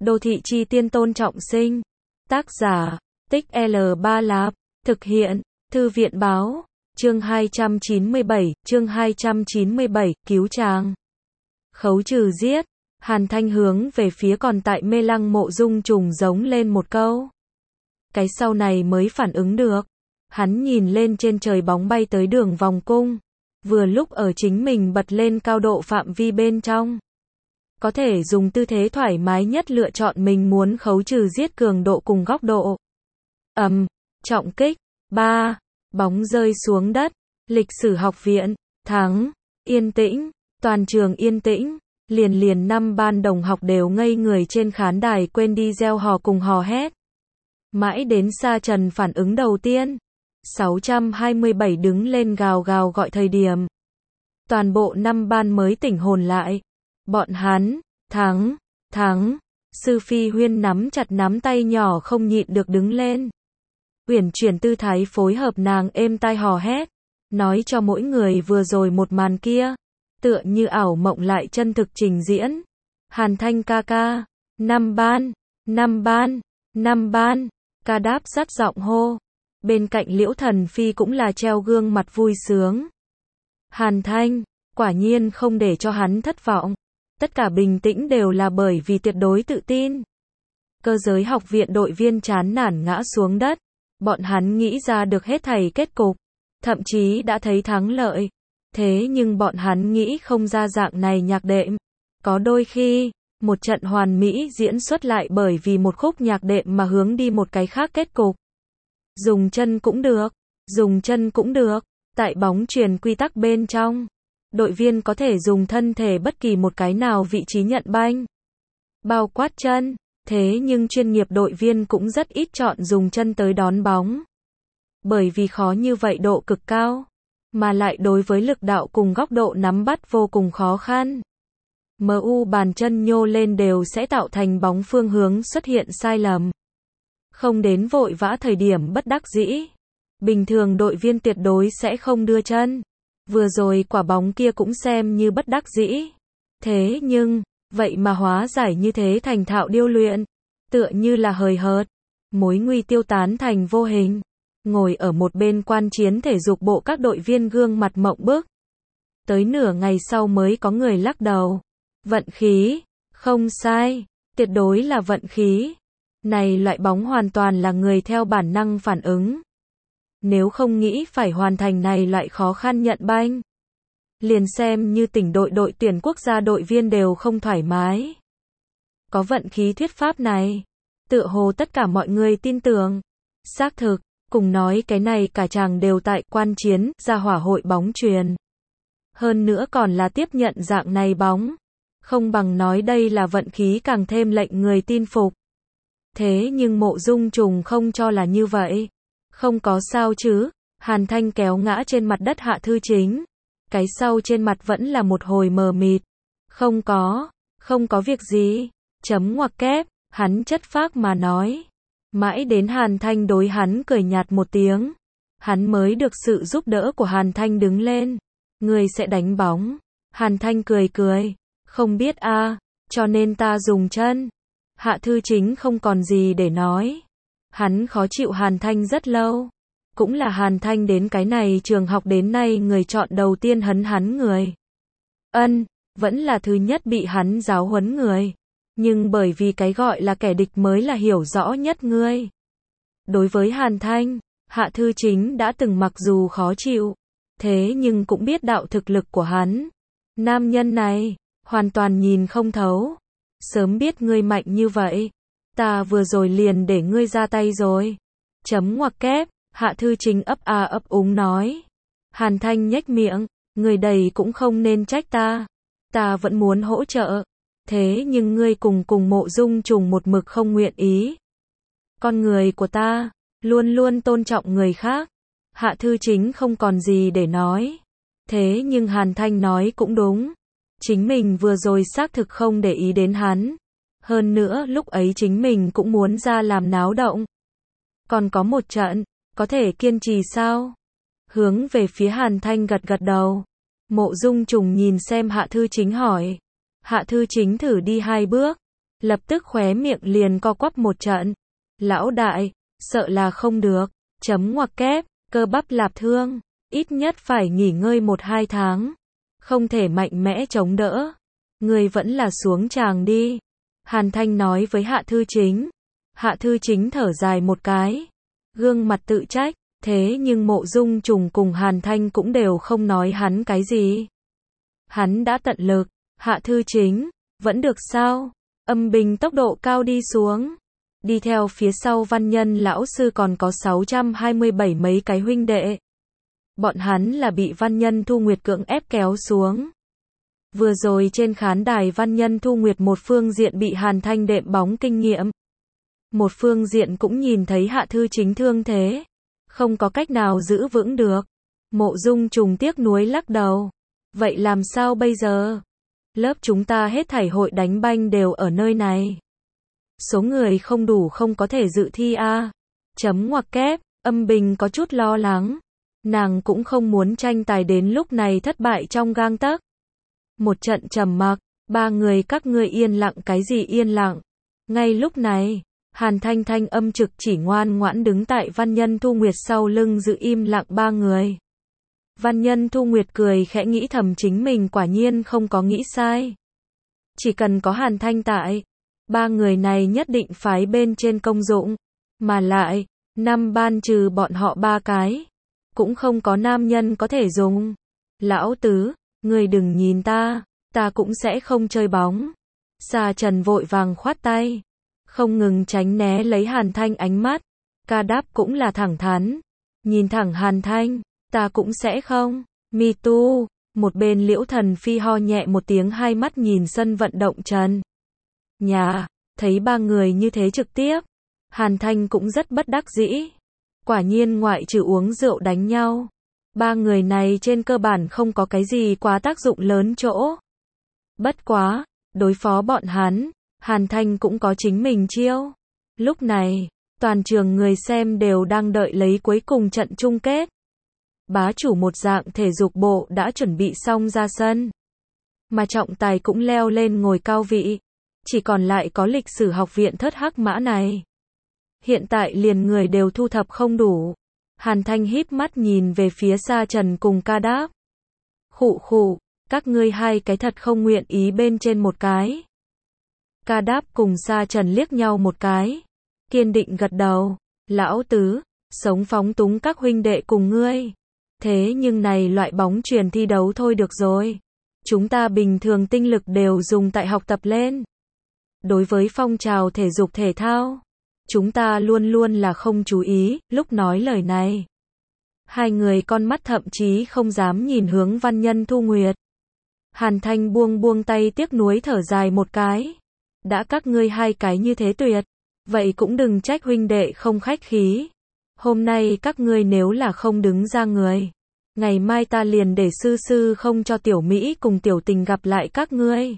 Đô thị chi tiên Tôn Trọng Sinh. Tác giả, Tích L3 Lạp. Thực hiện, Thư viện báo. Chương 297, chương 297, cứu chàng. Khấu trừ giết. Hàn Thanh hướng về phía còn tại mê lăng Mộ Dung Trùng giống lên một câu. Cái sau này mới phản ứng được. Hắn nhìn lên trên trời bóng bay tới đường vòng cung. Vừa lúc ở chính mình bật lên cao độ phạm vi bên trong. Có thể dùng tư thế thoải mái nhất lựa chọn mình muốn khấu trừ giết cường độ cùng góc độ. Trọng kích. 3. Bóng rơi xuống đất. Lịch sử học viện. Thắng. Yên tĩnh. Toàn trường yên tĩnh. Liền 5 ban đồng học đều ngây người trên khán đài quên đi reo hò cùng hò hét. Mãi đến Sa Trần phản ứng đầu tiên. 627 đứng lên gào gào gọi thời điểm. Toàn bộ 5 ban mới tỉnh hồn lại. Bọn hắn, thắng. Sư Phi Huyên nắm chặt nắm tay nhỏ không nhịn được đứng lên. Uyển chuyển tư thái phối hợp nàng êm tai hò hét. Nói cho mỗi người vừa rồi một màn kia. Tựa như ảo mộng lại chân thực trình diễn. Hàn Thanh ca ca. 5 ban. Ca đáp dắt giọng hô. Bên cạnh Liễu Thần Phi cũng là treo gương mặt vui sướng. Hàn Thanh, quả nhiên không để cho hắn thất vọng. Tất cả bình tĩnh đều là bởi vì tuyệt đối tự tin. Cơ giới học viện đội viên chán nản ngã xuống đất. Bọn hắn nghĩ ra được hết thảy kết cục. Thậm chí đã thấy thắng lợi. Thế nhưng bọn hắn nghĩ không ra dạng này nhạc đệm. Có đôi khi, một trận hoàn mỹ diễn xuất lại bởi vì một khúc nhạc đệm mà hướng đi một cái khác kết cục. Dùng chân cũng được. Tại bóng chuyền quy tắc bên trong, đội viên có thể dùng thân thể bất kỳ một cái nào vị trí nhận banh. Bao quát chân, thế nhưng chuyên nghiệp đội viên cũng rất ít chọn dùng chân tới đón bóng. Bởi vì khó như vậy độ cực cao, mà lại đối với lực đạo cùng góc độ nắm bắt vô cùng khó khăn. MU bàn chân nhô lên đều sẽ tạo thành bóng phương hướng xuất hiện sai lầm. Không đến vội vã thời điểm bất đắc dĩ. Bình thường đội viên tuyệt đối sẽ không đưa chân. Vừa rồi quả bóng kia cũng xem như bất đắc dĩ. Thế nhưng, vậy mà hóa giải như thế thành thạo điêu luyện. Tựa như là hời hợt. Mối nguy tiêu tán thành vô hình. Ngồi ở một bên quan chiến thể dục bộ các đội viên gương mặt mộng bức. Tới nửa ngày sau mới có người lắc đầu. Vận khí. Không sai. Tuyệt đối là vận khí. Này loại bóng hoàn toàn là người theo bản năng phản ứng. Nếu không nghĩ phải hoàn thành này loại khó khăn nhận banh. Liền xem như tỉnh đội tuyển quốc gia đội viên đều không thoải mái. Có vận khí thuyết pháp này. Tựa hồ tất cả mọi người tin tưởng. Xác thực, cùng nói cái này cả chàng đều tại quan chiến, ra hỏa hội bóng chuyền. Hơn nữa còn là tiếp nhận dạng này bóng. Không bằng nói đây là vận khí càng thêm lệnh người tin phục. Thế nhưng Mộ Dung Trùng không cho là như vậy. Không có sao chứ. Hàn Thanh kéo ngã trên mặt đất Hạ Thư Chính. Cái sau trên mặt vẫn là một hồi mờ mịt. Không có việc gì. Chấm ngoặc kép, hắn chất phác mà nói. Mãi đến Hàn Thanh đối hắn cười nhạt một tiếng. Hắn mới được sự giúp đỡ của Hàn Thanh đứng lên. Người sẽ đánh bóng. Hàn Thanh cười. Không biết cho nên ta dùng chân. Hạ Thư Chính không còn gì để nói. Hắn khó chịu Hàn Thanh rất lâu. Cũng là Hàn Thanh đến cái này trường học đến nay người chọn đầu tiên hấn hắn người. Vẫn là thứ nhất bị hắn giáo huấn người. Nhưng bởi vì cái gọi là kẻ địch mới là hiểu rõ nhất ngươi. Đối với Hàn Thanh, Hạ Thư Chính đã từng mặc dù khó chịu. Thế nhưng cũng biết đạo thực lực của hắn. Nam nhân này, hoàn toàn nhìn không thấu. Sớm biết ngươi mạnh như vậy. Ta vừa rồi liền để ngươi ra tay rồi. Chấm ngoặc kép, Hạ Thư Chính ấp úng nói. Hàn Thanh nhếch miệng, người đầy cũng không nên trách ta. Ta vẫn muốn hỗ trợ. Thế nhưng ngươi cùng Mộ Dung Trùng một mực không nguyện ý. Con người của ta, luôn luôn tôn trọng người khác. Hạ Thư Chính không còn gì để nói. Thế nhưng Hàn Thanh nói cũng đúng. Chính mình vừa rồi xác thực không để ý đến hắn. Hơn nữa lúc ấy chính mình cũng muốn ra làm náo động. Còn có một trận, có thể kiên trì sao? Hướng về phía Hàn Thanh gật đầu. Mộ Dung Trùng nhìn xem Hạ Thư Chính hỏi. Hạ Thư Chính thử đi 2 bước. lập tức khóe miệng liền co quắp một trận. Lão đại, sợ là không được, chấm ngoặc kép, cơ bắp lạp thương, ít nhất phải nghỉ ngơi 1-2 tháng, không thể mạnh mẽ chống đỡ. Người vẫn là xuống tràng đi. Hàn Thanh nói với Hạ Thư Chính. Hạ Thư Chính thở dài một cái, gương mặt tự trách, thế nhưng Mộ Dung Trùng cùng Hàn Thanh cũng đều không nói hắn cái gì. Hắn đã tận lực. Hạ Thư Chính, vẫn được sao? Âm Bình tốc độ cao đi xuống. Đi theo phía sau Văn Nhân lão sư còn có 627 mấy cái huynh đệ. Bọn hắn là bị Văn Nhân Thu Nguyệt cưỡng ép kéo xuống. Vừa rồi trên khán đài Văn Nhân Thu Nguyệt một phương diện bị Hàn Thanh đệm bóng kinh nghiệm. Một phương diện cũng nhìn thấy Hạ Thư Chính thương thế. Không có cách nào giữ vững được. Mộ Dung Trùng tiếc nuối lắc đầu. Vậy làm sao bây giờ? Lớp chúng ta hết thảy hội đánh banh đều ở nơi này. Số người không đủ không có thể dự thi a. Chấm ngoặc kép, Âm Bình có chút lo lắng. Nàng cũng không muốn tranh tài đến lúc này thất bại trong gang tấc. Một trận trầm mặc, ba người các ngươi yên lặng cái gì yên lặng. Ngay lúc này, Hàn Thanh thanh âm trực chỉ ngoan ngoãn đứng tại Văn Nhân Thu Nguyệt sau lưng giữ im lặng ba người. Văn Nhân Thu Nguyệt cười khẽ nghĩ thầm chính mình quả nhiên không có nghĩ sai. Chỉ cần có Hàn Thanh tại, ba người này nhất định phái bên trên công dụng. Mà lại, năm ban trừ bọn họ ba cái, cũng không có nam nhân có thể dùng. Lão tứ, người đừng nhìn ta cũng sẽ không chơi bóng. Sa Trần vội vàng khoát tay, không ngừng tránh né lấy Hàn Thanh ánh mắt. Ca Đáp cũng là thẳng thắn, nhìn thẳng Hàn Thanh, ta cũng sẽ không. Me too. Một bên Liễu Thần Phi ho nhẹ một tiếng, hai mắt nhìn sân vận động trần nhà, thấy ba người như thế trực tiếp, Hàn Thanh cũng rất bất đắc dĩ. Quả nhiên ngoại trừ uống rượu đánh nhau, ba người này trên cơ bản không có cái gì quá tác dụng lớn chỗ. Bất quá, đối phó bọn hắn, Hàn Thanh cũng có chính mình chiêu. Lúc này, toàn trường người xem đều đang đợi lấy cuối cùng trận chung kết. Bá chủ một dạng thể dục bộ đã chuẩn bị xong ra sân. Mà trọng tài cũng leo lên ngồi cao vị. Chỉ còn lại có lịch sử học viện Thất Hắc Mã này. Hiện tại liền người đều thu thập không đủ. Hàn Thanh híp mắt nhìn về phía Sa Trần cùng Ca Đáp. Khụ khụ, các ngươi hai cái thật không nguyện ý bên trên một cái. Ca Đáp cùng Sa Trần liếc nhau một cái. Kiên định gật đầu. Lão tứ, sống phóng túng các huynh đệ cùng ngươi. Thế nhưng này loại bóng chuyền thi đấu thôi được rồi. Chúng ta bình thường tinh lực đều dùng tại học tập lên. Đối với phong trào thể dục thể thao, chúng ta luôn luôn là không chú ý. Lúc nói lời này, hai người con mắt thậm chí không dám nhìn hướng Văn Nhân Thu Nguyệt. Hàn Thanh buông tay tiếc nuối thở dài một cái. Đã các ngươi hai cái như thế tuyệt, vậy cũng đừng trách huynh đệ không khách khí. Hôm nay các ngươi nếu là không đứng ra người, ngày mai ta liền để sư không cho Tiểu Mỹ cùng Tiểu Tình gặp lại các ngươi.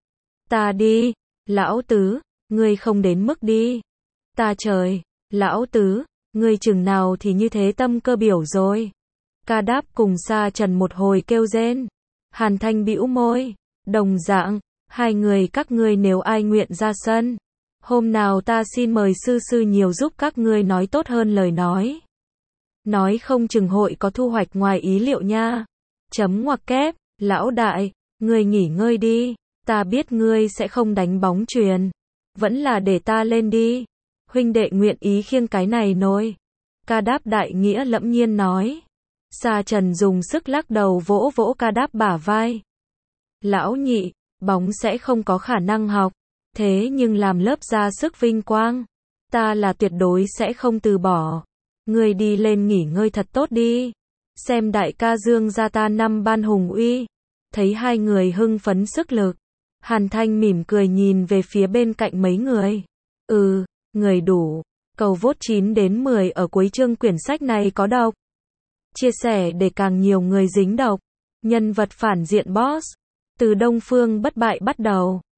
Ta đi, lão tứ, ngươi không đến mức đi. Ta trời, lão tứ, ngươi chừng nào thì như thế tâm cơ biểu rồi. Ca Đáp cùng Sa Trần một hồi kêu rên. Hàn Thanh bĩu môi, đồng dạng, hai người các ngươi nếu ai nguyện ra sân, hôm nào ta xin mời sư nhiều giúp các ngươi nói tốt hơn lời nói. Nói không chừng hội có thu hoạch ngoài ý liệu nha. Chấm ngoặc kép, lão đại, ngươi nghỉ ngơi đi, ta biết ngươi sẽ không đánh bóng chuyền, vẫn là để ta lên đi. Huynh đệ nguyện ý khiêng cái này nôi. Ca Đáp đại nghĩa lẫm nhiên nói. Sa Trần dùng sức lắc đầu vỗ vỗ Ca Đáp bả vai. Lão nhị, bóng sẽ không có khả năng học, thế nhưng làm lớp ra sức vinh quang, ta là tuyệt đối sẽ không từ bỏ. Ngươi đi lên nghỉ ngơi thật tốt đi. Xem đại ca dương ra ta năm ban hùng uy. Thấy hai người hưng phấn sức lực, Hàn Thanh mỉm cười nhìn về phía bên cạnh mấy người. Người đủ. Cầu vote 9 đến 10 ở cuối chương quyển sách này có độc. Chia sẻ để càng nhiều người dính độc. Nhân vật phản diện boss. Từ Đông Phương Bất Bại bắt đầu.